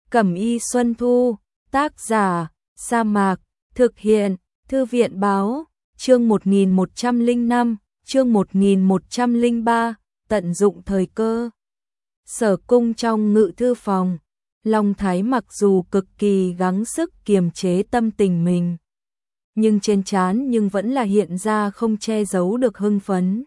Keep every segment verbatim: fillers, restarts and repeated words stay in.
Cẩm y Xuân Thu, tác giả, Sa Mạc, thực hiện, Thư viện báo, chương một nghìn một trăm lẻ năm, chương một nghìn một trăm lẻ ba, tận dụng thời cơ. Sở cung trong ngự thư phòng, Long Thái mặc dù cực kỳ gắng sức kiềm chế tâm tình mình, nhưng trên trán nhưng vẫn là hiện ra không che giấu được hưng phấn.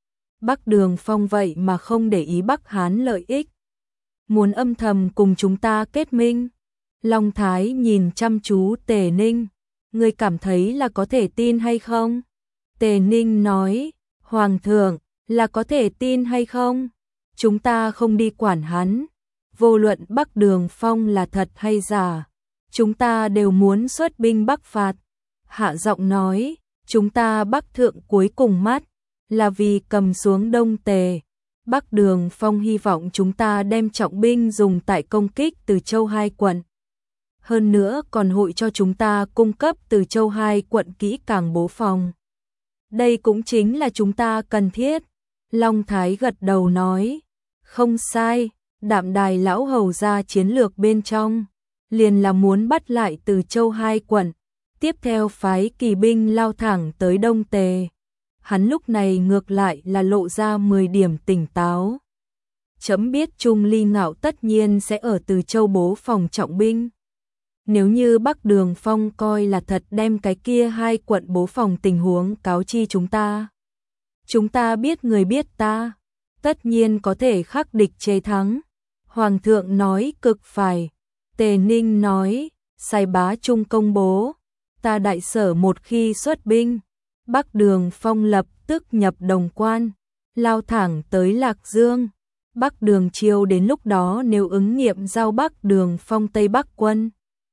Bắc Đường Phong vậy mà không để ý Bắc Hán lợi ích, muốn âm thầm cùng chúng ta kết minh. Long Thái nhìn chăm chú Tề Ninh, ngươi cảm thấy là có thể tin hay không? Tề Ninh nói, Hoàng thượng, là có thể tin hay không? Chúng ta không đi quản hắn, vô luận Bắc Đường Phong là thật hay giả, chúng ta đều muốn xuất binh bắc phạt. Hạ giọng nói, chúng ta Bắc thượng cuối cùng mắt, là vì cầm xuống Đông Tề. Bắc Đường Phong hy vọng chúng ta đem trọng binh dùng tại công kích Từ Châu hai quận. Hơn nữa còn hội cho chúng ta cung cấp Từ Châu hai quận kỹ càng bố phòng. Đây cũng chính là chúng ta cần thiết. Long Thái gật đầu nói, không sai, Đạm Đài lão hầu ra chiến lược bên trong, liền là muốn bắt lại Từ Châu hai quận, tiếp theo phái kỳ binh lao thẳng tới Đông Tề. Hắn lúc này ngược lại là lộ ra mười điểm tỉnh táo. Chấm biết Trung Ly Ngạo tất nhiên sẽ ở Từ Châu bố phòng trọng binh. Nếu như Bắc Đường Phong coi là thật đem cái kia hai quận bố phòng tình huống cáo chi chúng ta, chúng ta biết người biết ta, tất nhiên có thể khắc địch chế thắng. Hoàng thượng nói cực phải. Tề Ninh nói, Sai Bá Trung công bố, ta đại sở một khi xuất binh, Bắc Đường Phong lập tức nhập Đồng Quan, lao thẳng tới Lạc Dương. Bắc Đường Chiêu đến lúc đó nếu ứng nghiệm giao Bắc Đường Phong Tây Bắc quân,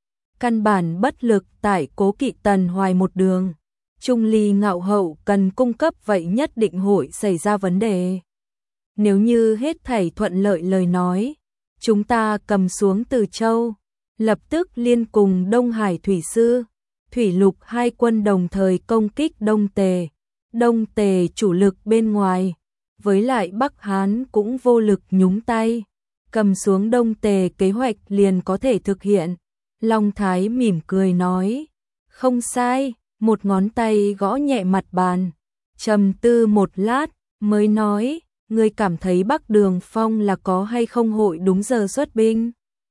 căn bản bất lực tại Cố Kỵ Tần Hoài một đường. Trung Ly Ngạo hậu cần cung cấp vậy nhất định hội xảy ra vấn đề. Nếu như hết thảy thuận lợi lời nói, chúng ta cầm xuống Từ Châu, lập tức liên cùng Đông Hải Thủy Sư, Thủy Lục hai quân đồng thời công kích Đông Tề. Đông Tề chủ lực bên ngoài, với lại Bắc Hán cũng vô lực nhúng tay, cầm xuống Đông Tề kế hoạch liền có thể thực hiện. Long Thái mỉm cười nói, không sai, một ngón tay gõ nhẹ mặt bàn, trầm tư một lát, mới nói, ngươi cảm thấy Bắc Đường Phong là có hay không hội đúng giờ xuất binh?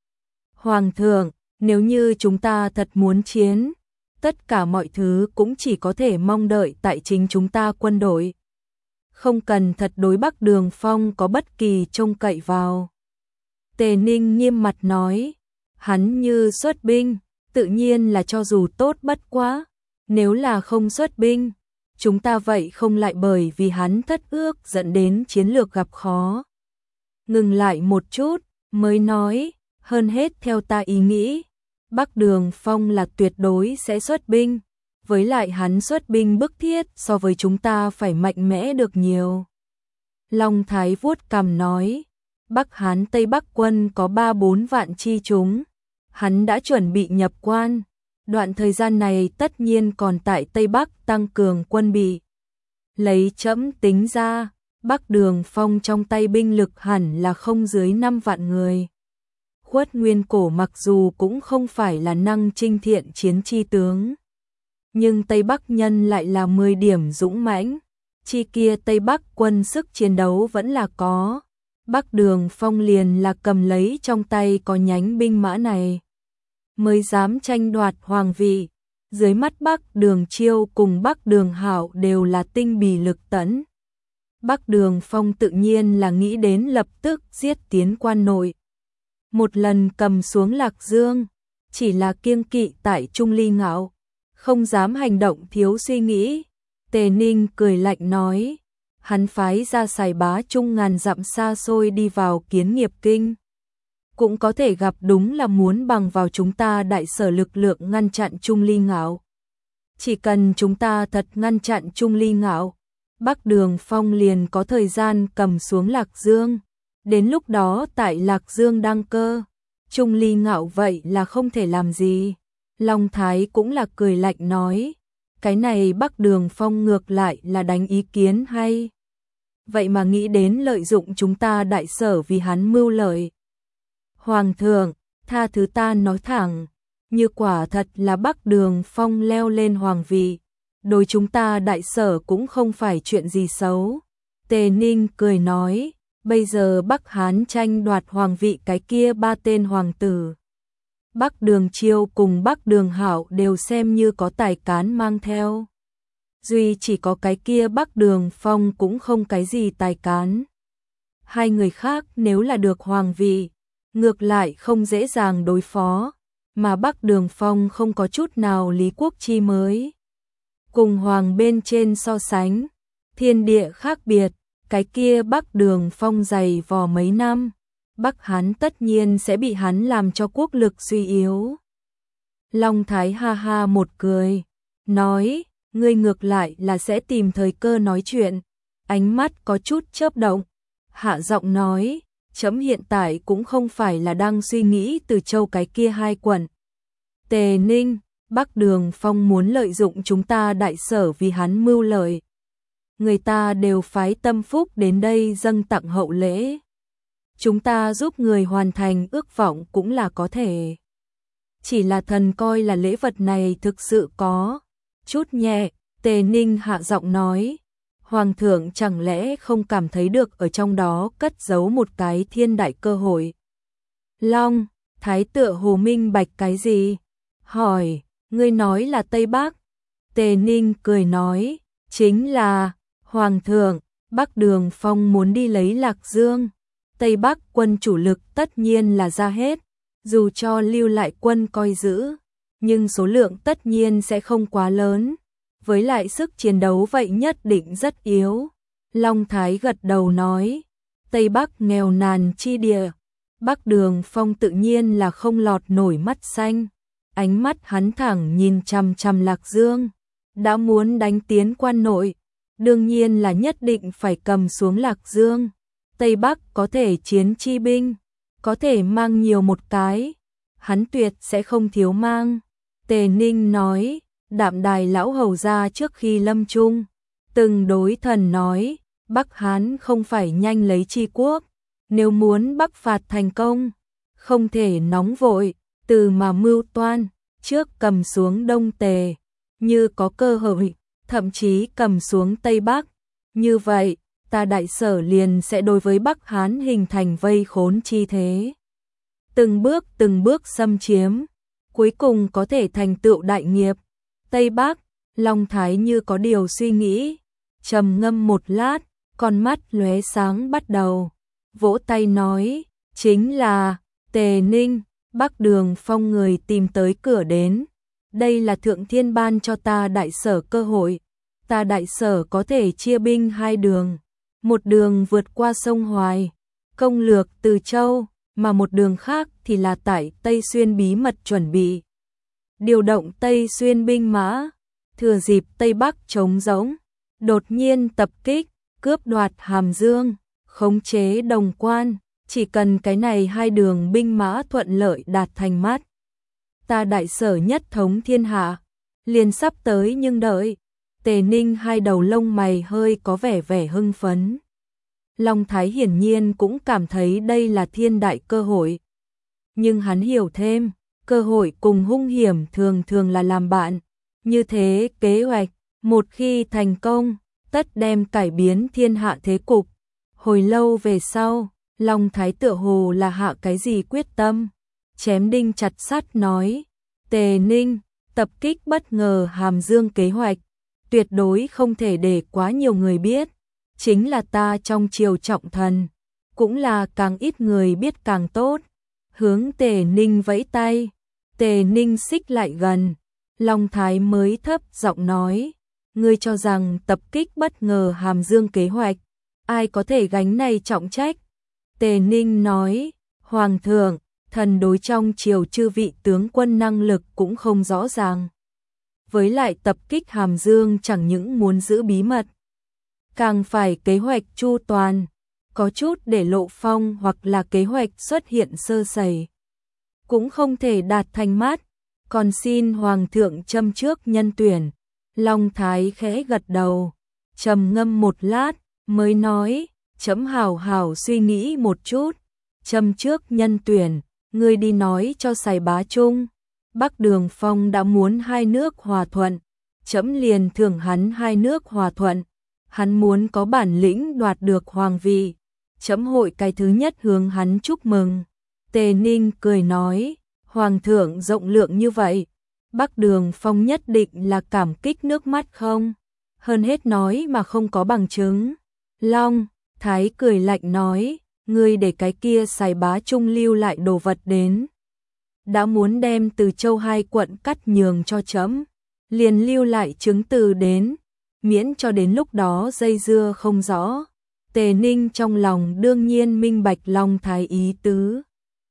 Hoàng thượng, nếu như chúng ta thật muốn chiến, tất cả mọi thứ cũng chỉ có thể mong đợi tại chính chúng ta quân đội. Không cần thật đối Bắc Đường Phong có bất kỳ trông cậy vào. Tề Ninh nghiêm mặt nói, hắn như xuất binh, tự nhiên là cho dù tốt bất quá, nếu là không xuất binh, chúng ta vậy không lại bởi vì hắn thất ước dẫn đến chiến lược gặp khó. Ngừng lại một chút, mới nói, hơn hết theo ta ý nghĩ, Bắc Đường Phong là tuyệt đối sẽ xuất binh, với lại hắn xuất binh bức thiết so với chúng ta phải mạnh mẽ được nhiều. Long Thái vuốt cằm nói, Bắc Hán Tây Bắc quân có ba bốn vạn chi chúng, hắn đã chuẩn bị nhập quan, đoạn thời gian này tất nhiên còn tại Tây Bắc tăng cường quân bị. Lấy chẫm tính ra, Bắc Đường Phong trong tay binh lực hẳn là không dưới năm vạn người. Khuất Nguyên Cổ mặc dù cũng không phải là năng trinh thiện chiến chi tướng, nhưng Tây Bắc nhân lại là mười điểm dũng mãnh, chi kia Tây Bắc quân sức chiến đấu vẫn là có. Bắc Đường Phong liền là cầm lấy trong tay có nhánh binh mã này, mới dám tranh đoạt hoàng vị. Dưới mắt Bắc Đường Chiêu cùng Bắc Đường Hạo đều là tinh bì lực tẫn. Bắc Đường Phong tự nhiên là nghĩ đến lập tức giết tiến quan nội, một lần cầm xuống Lạc Dương, chỉ là kiêng kỵ tại Trung Ly Ngạo, không dám hành động thiếu suy nghĩ. Tề Ninh cười lạnh nói, hắn phái ra Sài Bá Trung ngàn dặm xa xôi đi vào Kiến Nghiệp Kinh, cũng có thể gặp đúng là muốn bằng vào chúng ta đại sở lực lượng ngăn chặn Trung Ly Ngạo. Chỉ cần chúng ta thật ngăn chặn Trung Ly Ngạo, Bắc Đường Phong liền có thời gian cầm xuống Lạc Dương. Đến lúc đó tại Lạc Dương đăng cơ, Trung Ly Ngạo vậy là không thể làm gì. Long Thái cũng là cười lạnh nói, cái này Bắc Đường Phong ngược lại là đánh ý kiến hay. Vậy mà nghĩ đến lợi dụng chúng ta đại sở vì hắn mưu lợi. Hoàng thượng, tha thứ ta nói thẳng, như quả thật là Bắc Đường Phong leo lên hoàng vị, đối chúng ta Đại Sở cũng không phải chuyện gì xấu. Tề Ninh cười nói, bây giờ Bắc Hán tranh đoạt hoàng vị cái kia ba tên hoàng tử. Bắc Đường Chiêu cùng Bắc Đường Hạo đều xem như có tài cán mang theo. Duy chỉ có cái kia Bắc Đường Phong cũng không cái gì tài cán. Hai người khác nếu là được hoàng vị, ngược lại không dễ dàng đối phó, mà Bắc Đường Phong không có chút nào lý quốc chi mới. Cùng hoàng bên trên so sánh, thiên địa khác biệt, cái kia Bắc Đường Phong dày vò mấy năm, Bắc Hán tất nhiên sẽ bị hắn làm cho quốc lực suy yếu. Long Thái ha ha một cười, nói, ngươi ngược lại là sẽ tìm thời cơ nói chuyện, ánh mắt có chút chớp động, hạ giọng nói, chấm hiện tại cũng không phải là đang suy nghĩ Từ Châu cái kia hai quận. Tề Ninh, Bắc Đường Phong muốn lợi dụng chúng ta Đại Sở vì hắn mưu lợi. Người ta đều phái tâm phúc đến đây dâng tặng hậu lễ. Chúng ta giúp người hoàn thành ước vọng cũng là có thể. Chỉ là thần coi là lễ vật này thực sự có chút nhẹ. Tề Ninh hạ giọng nói, Hoàng thượng chẳng lẽ không cảm thấy được ở trong đó cất giấu một cái thiên đại cơ hội. Long, Thái tựa hồ minh bạch cái gì? Hỏi, ngươi nói là Tây Bắc. Tề Ninh cười nói, chính là, Hoàng thượng, Bắc Đường Phong muốn đi lấy Lạc Dương. Tây Bắc quân chủ lực tất nhiên là ra hết, dù cho lưu lại quân coi giữ, nhưng số lượng tất nhiên sẽ không quá lớn. Với lại sức chiến đấu vậy nhất định rất yếu. Long Thái gật đầu nói, Tây Bắc nghèo nàn chi địa, Bắc Đường Phong tự nhiên là không lọt nổi mắt xanh. Ánh mắt hắn thẳng nhìn chằm chằm Lạc Dương, đã muốn đánh tiến quan nội, đương nhiên là nhất định phải cầm xuống Lạc Dương. Tây Bắc có thể chiến chi binh, có thể mang nhiều một cái, hắn tuyệt sẽ không thiếu mang. Tề Ninh nói, Đạm Đài lão hầu ra trước khi lâm chung, từng đối thần nói, Bắc Hán không phải nhanh lấy chi quốc, nếu muốn Bắc phạt thành công, không thể nóng vội, từ mà mưu toan, trước cầm xuống Đông Tề, như có cơ hội, thậm chí cầm xuống Tây Bắc. Như vậy, ta Đại Sở liền sẽ đối với Bắc Hán hình thành vây khốn chi thế. Từng bước từng bước xâm chiếm, cuối cùng có thể thành tựu đại nghiệp. Tây Bắc, Long Thái như có điều suy nghĩ, trầm ngâm một lát, con mắt lóe sáng bắt đầu, vỗ tay nói, chính là, Tề Ninh, Bắc Đường Phong người tìm tới cửa đến. Đây là Thượng Thiên ban cho ta Đại Sở cơ hội, ta Đại Sở có thể chia binh hai đường, một đường vượt qua sông Hoài, công lược Từ Châu, mà một đường khác thì là tại Tây Xuyên bí mật chuẩn bị. Điều động Tây Xuyên binh mã, thừa dịp Tây Bắc trống rỗng, đột nhiên tập kích, cướp đoạt Hàm Dương, khống chế Đồng Quan, chỉ cần cái này hai đường binh mã thuận lợi đạt thành mắt. Ta Đại Sở nhất thống thiên hạ, liền sắp tới nhưng đợi. Tề Ninh hai đầu lông mày hơi có vẻ vẻ hưng phấn. Long Thái hiển nhiên cũng cảm thấy đây là thiên đại cơ hội. Nhưng hắn hiểu thêm, cơ hội cùng hung hiểm thường thường là làm bạn. Như thế kế hoạch, một khi thành công, tất đem cải biến thiên hạ thế cục. Hồi lâu về sau, Long Thái tựa hồ là hạ cái gì quyết tâm. Chém đinh chặt sắt nói, Tề Ninh, tập kích bất ngờ Hàm Dương kế hoạch, tuyệt đối không thể để quá nhiều người biết. Chính là ta trong triều trọng thần, cũng là càng ít người biết càng tốt. Hướng Tề Ninh vẫy tay, Tề Ninh xích lại gần, Long Thái mới thấp giọng nói, ngươi cho rằng tập kích bất ngờ Hàm Dương kế hoạch, ai có thể gánh này trọng trách? Tề Ninh nói, Hoàng thượng, thần đối trong triều chư vị tướng quân năng lực cũng không rõ ràng. Với lại tập kích Hàm Dương chẳng những muốn giữ bí mật, càng phải kế hoạch chu toàn, có chút để lộ phong hoặc là kế hoạch xuất hiện sơ sẩy, cũng không thể đạt thành mắt, còn xin Hoàng thượng châm trước nhân tuyển. Long Thái khẽ gật đầu, trầm ngâm một lát, mới nói, chấm hảo hảo suy nghĩ một chút, châm trước nhân tuyển, ngươi đi nói cho Sài Bá Trung, Bắc Đường Phong đã muốn hai nước hòa thuận, trẫm liền thưởng hắn hai nước hòa thuận, hắn muốn có bản lĩnh đoạt được hoàng vị, trẫm hội cái thứ nhất hướng hắn chúc mừng. Tề Ninh cười nói, hoàng thượng rộng lượng như vậy, Bắc Đường Phong nhất định là cảm kích nước mắt không? Hơn hết nói mà không có bằng chứng. Long Thái cười lạnh nói, ngươi để cái kia Sài Bá Trung lưu lại đồ vật đến. Đã muốn đem Từ Châu hai quận cắt nhường cho trẫm, liền lưu lại chứng từ đến, miễn cho đến lúc đó dây dưa không rõ. Tề Ninh trong lòng đương nhiên minh bạch Long Thái ý tứ.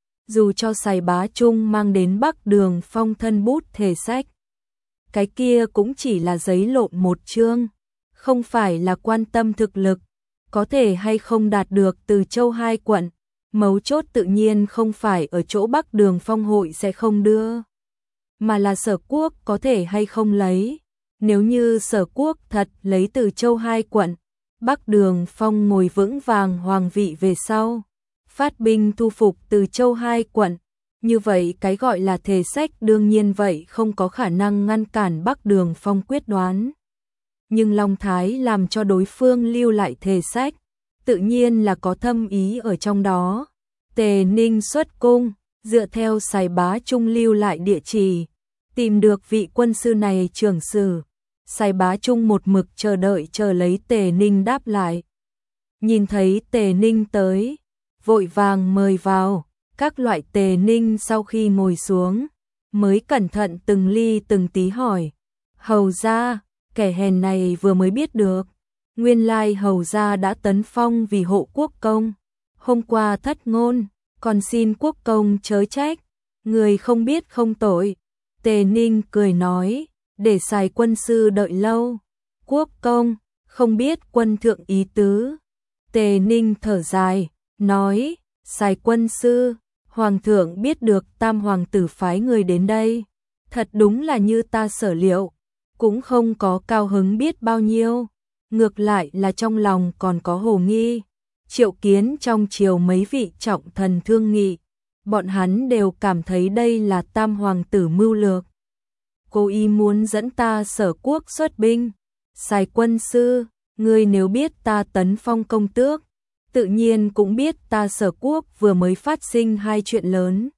Dù cho Sài Bá Trung mang đến Bắc Đường Phong thân bút thể sách, cái kia cũng chỉ là giấy lộn một chương, không phải là quan tâm thực lực, có thể hay không đạt được Từ Châu hai quận, mấu chốt tự nhiên không phải ở chỗ Bắc Đường Phong hội sẽ không đưa, mà là Sở Quốc có thể hay không lấy. Nếu như Sở Quốc thật lấy Từ Châu hai quận, Bắc Đường Phong ngồi vững vàng hoàng vị về sau, phát binh thu phục Từ Châu hai quận, như vậy cái gọi là thể sách đương nhiên vậy không có khả năng ngăn cản Bắc Đường Phong quyết đoán. Nhưng Long Thái làm cho đối phương lưu lại thể sách, tự nhiên là có thâm ý ở trong đó. Tề Ninh xuất cung, dựa theo Sài Bá Trung lưu lại địa chỉ, tìm được vị quân sư này trưởng sử. Sài Bá Trung một mực chờ đợi chờ lấy Tề Ninh đáp lại. Nhìn thấy Tề Ninh tới, vội vàng mời vào. Các loại Tề Ninh sau khi ngồi xuống, mới cẩn thận từng ly từng tí hỏi, hầu gia, kẻ hèn này vừa mới biết được, nguyên lai hầu gia đã tấn phong vì hộ quốc công, hôm qua thất ngôn, còn xin quốc công chớ trách, người không biết không tội. Tề Ninh cười nói, để Sài quân sư đợi lâu, quốc công, không biết quân thượng ý tứ. Tề Ninh thở dài, nói, Sài quân sư, hoàng thượng biết được tam hoàng tử phái người đến đây, thật đúng là như ta sở liệu, cũng không có cao hứng biết bao nhiêu, ngược lại là trong lòng còn có hồ nghi. Triệu kiến trong triều mấy vị trọng thần thương nghị, bọn hắn đều cảm thấy đây là tam hoàng tử mưu lược, cố ý muốn dẫn ta Sở Quốc xuất binh. Sài quân sư, ngươi nếu biết ta tấn phong công tước, tự nhiên cũng biết ta Sở Quốc vừa mới phát sinh hai chuyện lớn.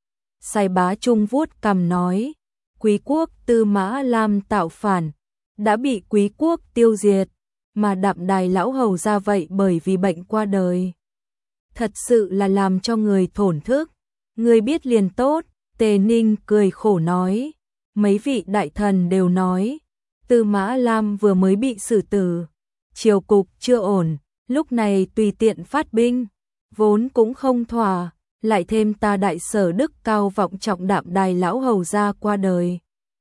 Sài Bá Trung vuốt cằm nói, Quý quốc Tư Mã Lam tạo phản, đã bị Quý quốc tiêu diệt, mà Đạm Đài lão hầu ra vậy bởi vì bệnh qua đời. Thật sự là làm cho người thổn thức, người biết liền tốt. Tề Ninh cười khổ nói, mấy vị đại thần đều nói, Tư Mã Lam vừa mới bị xử tử, triều cục chưa ổn, lúc này tùy tiện phát binh, vốn cũng không thỏa, lại thêm ta đại sở đức cao vọng trọng Đạm Đài lão hầu ra qua đời.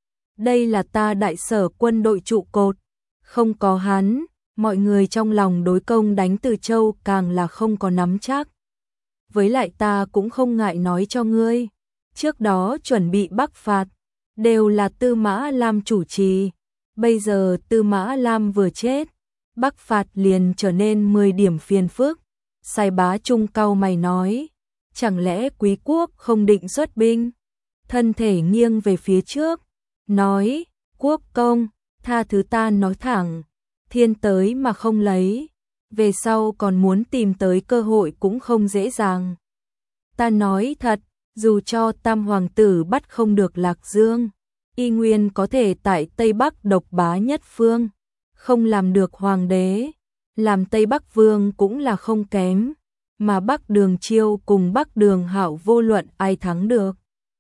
Đây là ta đại sở quân đội trụ cột, không có hắn, mọi người trong lòng đối công đánh Từ Châu càng là không có nắm chắc. Với lại ta cũng không ngại nói cho ngươi, trước đó chuẩn bị bắc phạt, đều là Tư Mã Lam chủ trì, bây giờ Tư Mã Lam vừa chết, bắc phạt liền trở nên mười điểm phiền phức. Sài Bá Trung cau mày nói, chẳng lẽ Quý quốc không định xuất binh? Thân thể nghiêng về phía trước, nói, quốc công, tha thứ ta nói thẳng, thiên tới mà không lấy, về sau còn muốn tìm tới cơ hội cũng không dễ dàng. Ta nói thật, dù cho tam hoàng tử bắt không được Lạc Dương, y nguyên có thể tại Tây Bắc độc bá nhất phương, không làm được hoàng đế, làm Tây Bắc vương cũng là không kém, mà Bắc Đường Chiêu cùng Bắc Đường Hạo vô luận ai thắng được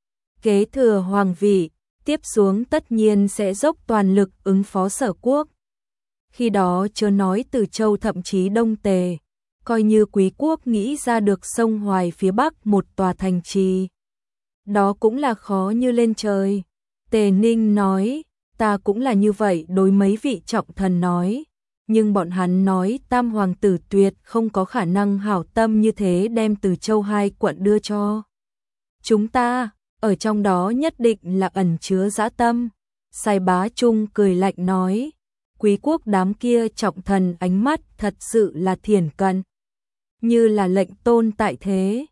kế thừa hoàng vị, tiếp xuống tất nhiên sẽ dốc toàn lực ứng phó Sở Quốc. Khi đó chớ nói Từ Châu thậm chí Đông Tề, coi như Quý quốc nghĩ ra được sông Hoài phía Bắc một tòa thành trì, đó cũng là khó như lên trời. Tề Ninh nói, ta cũng là như vậy đối mấy vị trọng thần nói, nhưng bọn hắn nói tam hoàng tử tuyệt không có khả năng hảo tâm như thế đem Từ Châu hai quận đưa cho chúng ta, ở trong đó nhất định là ẩn chứa dã tâm. Sài Bá Trung cười lạnh nói, Quý quốc đám kia trọng thần ánh mắt thật sự là thiển cận, như là lệnh tôn tại thế,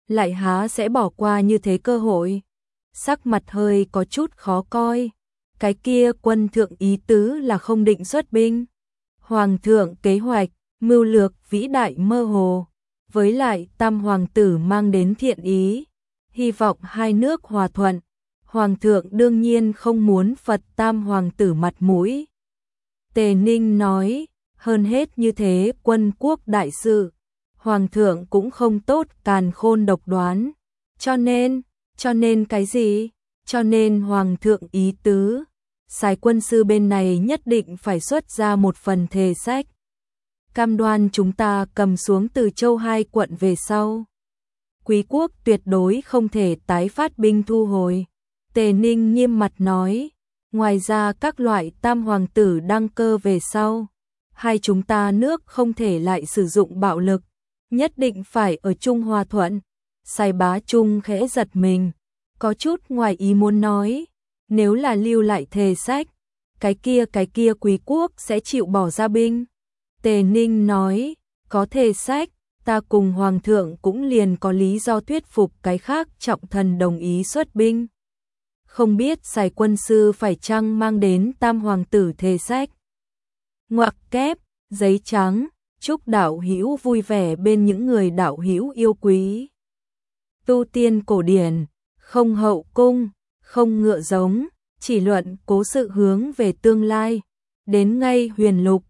lại há sẽ bỏ qua như thế cơ hội. Sắc mặt hơi có chút khó coi. Cái kia quân thượng ý tứ là không định xuất binh. Hoàng thượng kế hoạch, mưu lược vĩ đại mơ hồ. Với lại tam hoàng tử mang đến thiện ý. Hy vọng hai nước hòa thuận. Hoàng thượng đương nhiên không muốn phật tam hoàng tử mặt mũi. Tề Ninh nói, hơn hết như thế quân quốc đại sự. Hoàng thượng cũng không tốt càn khôn độc đoán. Cho nên, cho nên cái gì? Cho nên hoàng thượng ý tứ. Sài quân sư bên này nhất định phải xuất ra một phần thề sách. Cam đoan chúng ta cầm xuống Từ Châu hai quận về sau. Quý quốc tuyệt đối không thể tái phát binh thu hồi. Tề Ninh nghiêm mặt nói. Ngoài ra các loại tam hoàng tử đăng cơ về sau. Hai chúng ta nước không thể lại sử dụng bạo lực. Nhất định phải ở chung hòa thuận. Sài bá Trung khẽ giật mình. Có chút ngoài ý muốn nói. Nếu là lưu lại thề sách. Cái kia cái kia quý quốc sẽ chịu bỏ ra binh. Tề Ninh nói. Có thề sách. Ta cùng hoàng thượng cũng liền có lý do thuyết phục cái khác trọng thần đồng ý xuất binh. Không biết Sài quân sư phải chăng mang đến tam hoàng tử thề sách. Ngoặc kép, giấy trắng, chúc đạo hữu vui vẻ bên những người đạo hữu yêu quý. Tu tiên cổ điển, không hậu cung, không ngựa giống, chỉ luận cố sự hướng về tương lai. Đến ngay huyền lục,